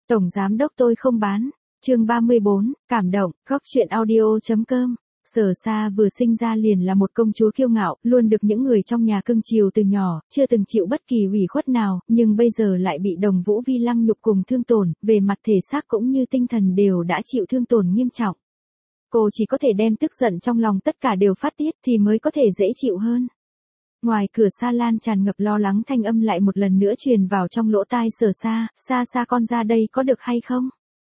Tổng giám đốc tôi không bán. Chương 34, cảm động, góc truyện audio.com. Sở Sa vừa sinh ra liền là một công chúa kiêu ngạo, luôn được những người trong nhà cưng chiều từ nhỏ, chưa từng chịu bất kỳ ủy khuất nào, nhưng bây giờ lại bị Đồng Vũ Vi lăng nhục cùng thương tổn, về mặt thể xác cũng như tinh thần đều đã chịu thương tổn nghiêm trọng. Cô chỉ có thể đem tức giận trong lòng tất cả đều phát tiết thì mới có thể dễ chịu hơn. Ngoài cửa Sa Lan tràn ngập lo lắng thanh âm lại một lần nữa truyền vào trong lỗ tai Sở Sa, Sa con ra đây có được hay không?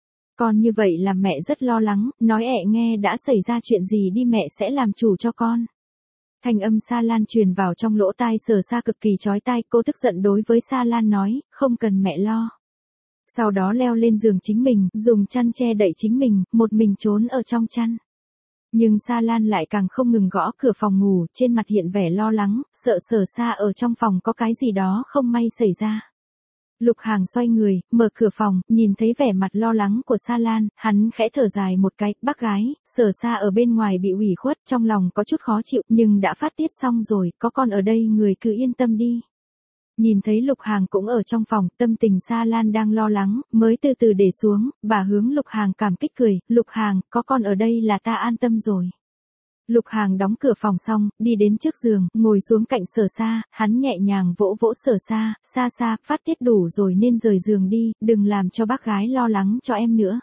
Con như vậy làm mẹ rất lo lắng, nói ẹ nghe đã xảy ra chuyện gì đi mẹ sẽ làm chủ cho con. Thanh âm Sa Lan truyền vào trong lỗ tai Sở Sa cực kỳ chói tai, cô tức giận đối với Sa Lan nói, không cần mẹ lo. Sau đó leo lên giường chính mình, dùng chăn che đậy chính mình, một mình trốn ở trong chăn. Nhưng Sa Lan lại càng không ngừng gõ cửa phòng ngủ, trên mặt hiện vẻ lo lắng, sợ Sở Sa ở trong phòng có cái gì đó không may xảy ra. Lục Hàng xoay người, mở cửa phòng, nhìn thấy vẻ mặt lo lắng của Sa Lan, hắn khẽ thở dài một cái, bác gái, Sở Sa ở bên ngoài bị ủy khuất, trong lòng có chút khó chịu, nhưng đã phát tiết xong rồi, có con ở đây người cứ yên tâm đi. Nhìn thấy Lục Hàng cũng ở trong phòng, tâm tình Sa Lan đang lo lắng, mới từ từ để xuống, bà hướng Lục Hàng cảm kích cười, Lục Hàng, có con ở đây là ta an tâm rồi. Lục Hàng đóng cửa phòng xong, đi đến trước giường, ngồi xuống cạnh Sở Sa, hắn nhẹ nhàng vỗ vỗ Sở Sa, Sa, phát tiết đủ rồi nên rời giường đi, đừng làm cho bác gái lo lắng cho em nữa.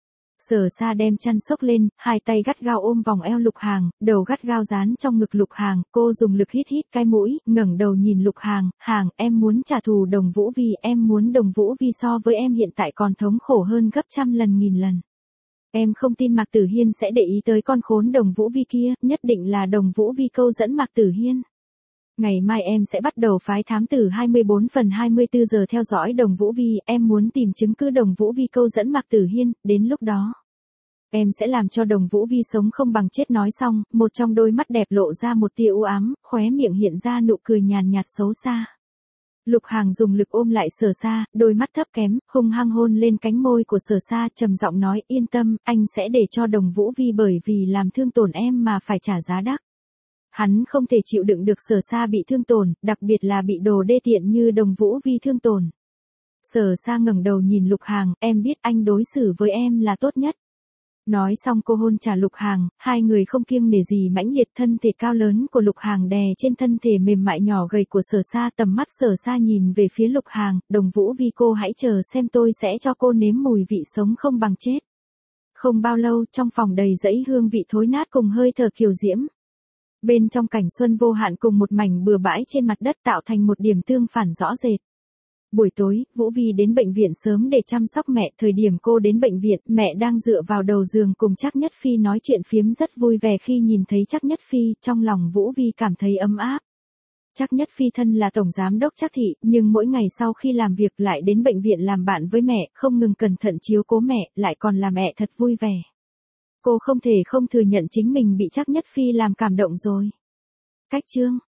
Sở Sa đem chăn xốc lên, hai tay gắt gao ôm vòng eo Lục Hàng, đầu gắt gao dán trong ngực Lục Hàng, cô dùng lực hít cái mũi, ngẩng đầu nhìn Lục Hàng, em muốn trả thù Đồng Vũ Vi, em muốn Đồng Vũ Vi so với em hiện tại còn thống khổ hơn gấp trăm lần nghìn lần. Em không tin Mạc Tử Hiên sẽ để ý tới con khốn Đồng Vũ Vi kia, nhất định là Đồng Vũ Vi câu dẫn Mạc Tử Hiên. Ngày mai em sẽ bắt đầu phái thám tử 24/24 giờ theo dõi Đồng Vũ Vi, em muốn tìm chứng cứ Đồng Vũ Vi câu dẫn Mạc Tử Hiên, đến lúc đó em sẽ làm cho Đồng Vũ Vi sống không bằng chết. Nói xong, một trong đôi mắt đẹp lộ ra một tia u ám, khóe miệng hiện ra nụ cười nhàn nhạt xấu xa. Lục Hàng dùng lực ôm lại Sở Sa, đôi mắt thấp kém, hung hăng hôn lên cánh môi của Sở Sa, trầm giọng nói, yên tâm, anh sẽ để cho Đồng Vũ Vi bởi vì làm thương tổn em mà phải trả giá đắt. Hắn không thể chịu đựng được Sở Sa bị thương tổn, đặc biệt là bị đồ đê tiện như Đồng Vũ Vi thương tổn. Sở Sa ngẩng đầu nhìn Lục Hàng, em biết anh đối xử với em là tốt nhất. Nói xong cô hôn trả Lục Hàng, hai người không kiêng nể gì mãnh liệt, thân thể cao lớn của Lục Hàng đè trên thân thể mềm mại nhỏ gầy của Sở Sa, tầm mắt Sở Sa nhìn về phía Lục Hàng, Đồng Vũ Vi cô hãy chờ xem tôi sẽ cho cô nếm mùi vị sống không bằng chết. Không bao lâu, trong phòng đầy dẫy hương vị thối nát cùng hơi thở kiều diễm. Bên trong cảnh xuân vô hạn cùng một mảnh bừa bãi trên mặt đất tạo thành một điểm tương phản rõ rệt. Buổi tối, Vũ Vi đến bệnh viện sớm để chăm sóc mẹ, thời điểm cô đến bệnh viện, mẹ đang dựa vào đầu giường cùng Trác Nhất Phi nói chuyện phiếm rất vui vẻ. Khi nhìn thấy Trác Nhất Phi, trong lòng Vũ Vi cảm thấy ấm áp. Trác Nhất Phi thân là tổng giám đốc Trác thị, nhưng mỗi ngày sau khi làm việc lại đến bệnh viện làm bạn với mẹ, không ngừng cẩn thận chiếu cố mẹ, lại còn làm mẹ thật vui vẻ. Cô không thể không thừa nhận chính mình bị Trác Nhất Phi làm cảm động rồi. Cách chương